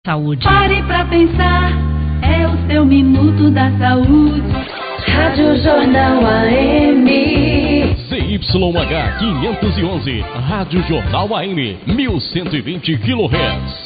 Saúde. Pare pra pensar, é o seu minuto da saúde. Rádio Jornal AM. ZYH 511, Rádio Jornal AM, 1120 kHz.